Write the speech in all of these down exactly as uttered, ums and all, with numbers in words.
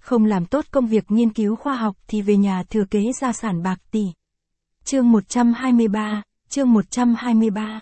không làm tốt công việc nghiên cứu khoa học thì về nhà thừa kế gia sản bạc tỷ. Chương một trăm hai mươi ba, chương một trăm hai mươi ba.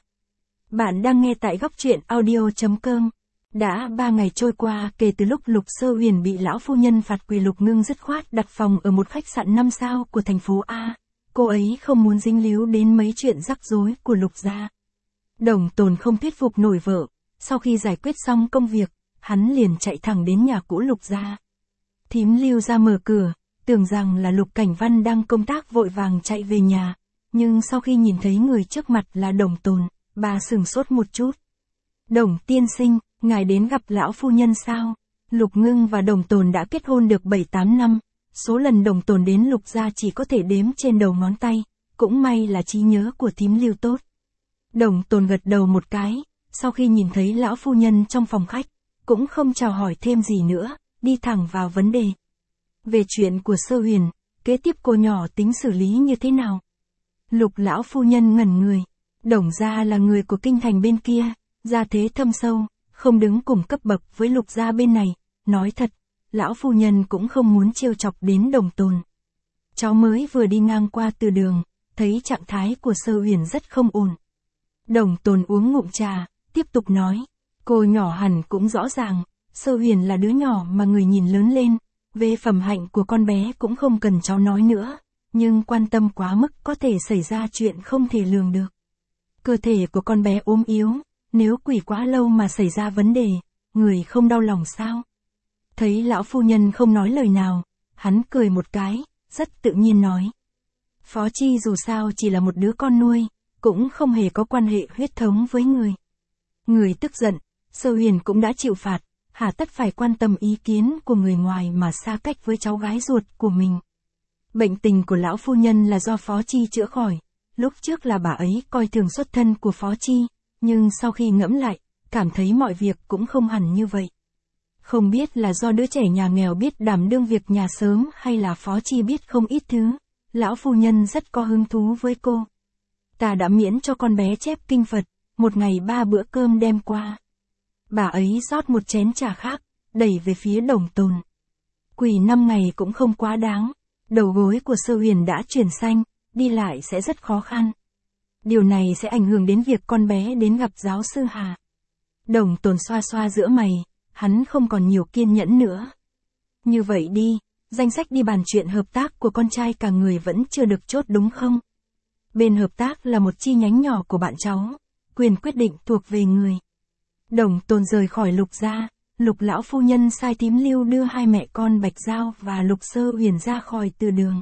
Bạn đang nghe tại góc truyện audio chấm com. Đã ba ngày trôi qua kể từ lúc Lục Sơ Huyền bị lão phu nhân phạt quỳ, Lục Ngưng dứt khoát đặt phòng ở một khách sạn năm sao của thành phố A. Cô ấy không muốn dính líu đến mấy chuyện rắc rối của Lục gia. Đồng Tồn không thuyết phục nổi vợ, sau khi giải quyết xong công việc, hắn liền chạy thẳng đến nhà cũ Lục gia. Thím Lưu ra mở cửa, tưởng rằng là Lục Cảnh Văn đang công tác vội vàng chạy về nhà, nhưng sau khi nhìn thấy người trước mặt là Đồng Tồn, bà sửng sốt một chút. Đồng tiên sinh, ngài đến gặp lão phu nhân sao? Lục Ngưng và Đồng Tồn đã kết hôn được bảy tám năm, số lần Đồng Tồn đến Lục gia chỉ có thể đếm trên đầu ngón tay, cũng may là trí nhớ của thím Lưu tốt. Đồng Tồn gật đầu một cái, sau khi nhìn thấy lão phu nhân trong phòng khách, cũng không chào hỏi thêm gì nữa, đi thẳng vào vấn đề. Về chuyện của Sơ Huyền, kế tiếp cô nhỏ tính xử lý như thế nào? Lục lão phu nhân ngẩn người. Đồng gia là người của kinh thành bên kia, gia thế thâm sâu, không đứng cùng cấp bậc với Lục gia bên này. Nói thật, lão phu nhân cũng không muốn trêu chọc đến Đồng Tồn. Cháu mới vừa đi ngang qua từ đường, thấy trạng thái của Sơ Huyền rất không ổn. Đồng Tồn uống ngụm trà, tiếp tục nói, cô nhỏ hẳn cũng rõ ràng, Sơ Huyền là đứa nhỏ mà người nhìn lớn lên, về phẩm hạnh của con bé cũng không cần cháu nói nữa, nhưng quan tâm quá mức có thể xảy ra chuyện không thể lường được. Cơ thể của con bé ốm yếu, nếu quỳ quá lâu mà xảy ra vấn đề, người không đau lòng sao? Thấy lão phu nhân không nói lời nào, hắn cười một cái, rất tự nhiên nói. Phó Chi dù sao chỉ là một đứa con nuôi, cũng không hề có quan hệ huyết thống với người. Người tức giận, Sơ Huyền cũng đã chịu phạt, hà tất phải quan tâm ý kiến của người ngoài mà xa cách với cháu gái ruột của mình. Bệnh tình của lão phu nhân là do Phó Chi chữa khỏi, lúc trước là bà ấy coi thường xuất thân của Phó Chi, nhưng sau khi ngẫm lại, cảm thấy mọi việc cũng không hẳn như vậy. Không biết là do đứa trẻ nhà nghèo biết đảm đương việc nhà sớm hay là Phó Chi biết không ít thứ, lão phu nhân rất có hứng thú với cô. Ta đã miễn cho con bé chép kinh Phật, một ngày ba bữa cơm đem qua. Bà ấy rót một chén trà khác, đẩy về phía Đồng Tồn. Quỳ năm ngày cũng không quá đáng, đầu gối của Sơ Huyền đã chuyển xanh, đi lại sẽ rất khó khăn. Điều này sẽ ảnh hưởng đến việc con bé đến gặp giáo sư Hà. Đồng Tồn xoa xoa giữa mày, hắn không còn nhiều kiên nhẫn nữa. Như vậy đi, danh sách đi bàn chuyện hợp tác của con trai cả người vẫn chưa được chốt đúng không? Bên hợp tác là một chi nhánh nhỏ của bạn cháu, quyền quyết định thuộc về người. Đồng Tồn rời khỏi Lục gia, Lục lão phu nhân sai thím Lưu đưa hai mẹ con Bạch Giao và Lục Sơ Huyền ra khỏi từ đường.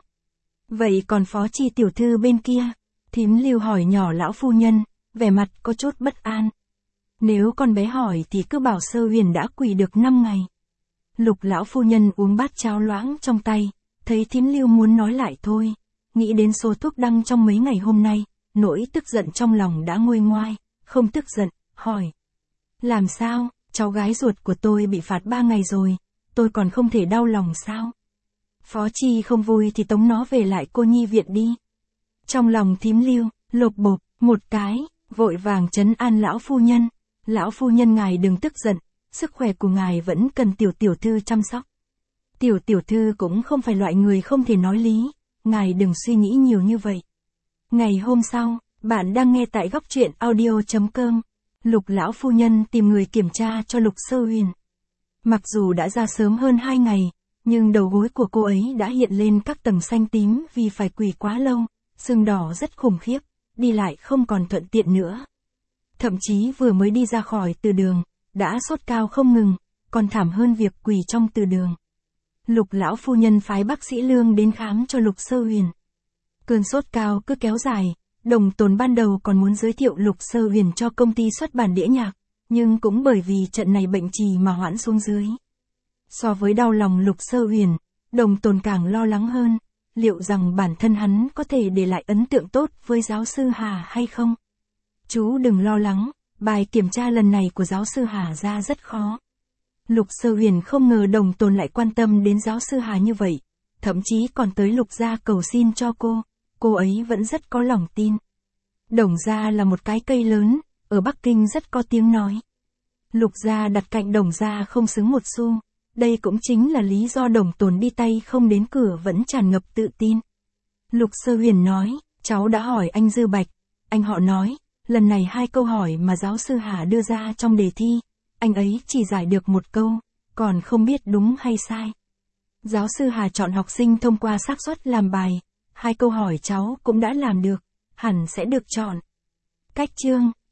Vậy còn Phó Chi tiểu thư bên kia? Thím Lưu hỏi nhỏ lão phu nhân, vẻ mặt có chút bất an. Nếu con bé hỏi thì cứ bảo Sơ Huyền đã quỳ được năm ngày. Lục lão phu nhân uống bát cháo loãng trong tay, thấy thím Lưu muốn nói lại thôi, nghĩ đến số thuốc đăng trong mấy ngày hôm nay, nỗi tức giận trong lòng đã nguôi ngoai, không tức giận, hỏi. Làm sao, cháu gái ruột của tôi bị phạt ba ngày rồi, tôi còn không thể đau lòng sao? Phó Chi không vui thì tống nó về lại cô nhi viện đi. Trong lòng thím Lưu, lột bột, một cái, vội vàng trấn an lão phu nhân. Lão phu nhân ngài đừng tức giận, sức khỏe của ngài vẫn cần tiểu tiểu thư chăm sóc. Tiểu tiểu thư cũng không phải loại người không thể nói lý, ngài đừng suy nghĩ nhiều như vậy. Ngày hôm sau, bạn đang nghe tại góc truyện audio chấm com. Lục lão phu nhân tìm người kiểm tra cho Lục Sơ Huyền. Mặc dù đã ra sớm hơn hai ngày, nhưng đầu gối của cô ấy đã hiện lên các tầng xanh tím vì phải quỳ quá lâu, sưng đỏ rất khủng khiếp, đi lại không còn thuận tiện nữa. Thậm chí vừa mới đi ra khỏi từ đường, đã sốt cao không ngừng, còn thảm hơn việc quỳ trong từ đường. Lục lão phu nhân phái bác sĩ Lương đến khám cho Lục Sơ Huyền. Cơn sốt cao cứ kéo dài, Đồng Tồn ban đầu còn muốn giới thiệu Lục Sơ Huyền cho công ty xuất bản đĩa nhạc, nhưng cũng bởi vì trận này bệnh trì mà hoãn xuống dưới. So với đau lòng Lục Sơ Huyền, Đồng Tồn càng lo lắng hơn, liệu rằng bản thân hắn có thể để lại ấn tượng tốt với giáo sư Hà hay không? Chú đừng lo lắng, bài kiểm tra lần này của giáo sư Hà ra rất khó. Lục Sơ Huyền không ngờ Đồng Tồn lại quan tâm đến giáo sư Hà như vậy, thậm chí còn tới Lục gia cầu xin cho cô, cô ấy vẫn rất có lòng tin. Đồng gia là một cái cây lớn, ở Bắc Kinh rất có tiếng nói. Lục gia đặt cạnh Đồng gia không xứng một xu, Đây cũng chính là lý do Đồng Tồn đi tay không đến cửa vẫn tràn ngập tự tin. Lục Sơ Huyền nói, cháu đã hỏi anh Dư Bạch. Anh họ nói, lần này hai câu hỏi mà giáo sư Hà đưa ra trong đề thi, anh ấy chỉ giải được một câu, còn không biết đúng hay sai. Giáo sư Hà chọn học sinh thông qua xác suất làm bài, hai câu hỏi cháu cũng đã làm được, hẳn sẽ được chọn. Cách chương